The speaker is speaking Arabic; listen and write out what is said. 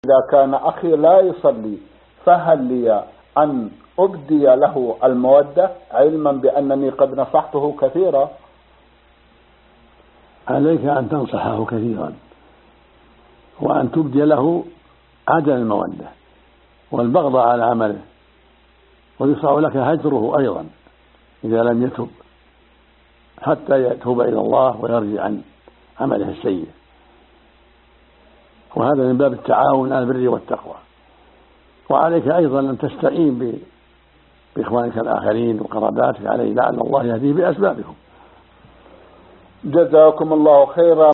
إذا كان أخي لا يصلي فهل لي أن أبدي له المودة علما بأنني قد نصحته كثيرا؟ عليك أن تنصحه كثيرا وأن تبدي له عدم المودة والبغض على عمله، ويشرع لك هجره أيضا إذا لم يتب حتى يتوب إلى الله ويرجع عن عمله السيء، وهذا من باب التعاون على البر والتقوى. وعليك أيضا أن تستعين بإخوانك الآخرين وقراباتك عليه لعل الله يهديه بأسبابكم. جزاكم الله خيرا.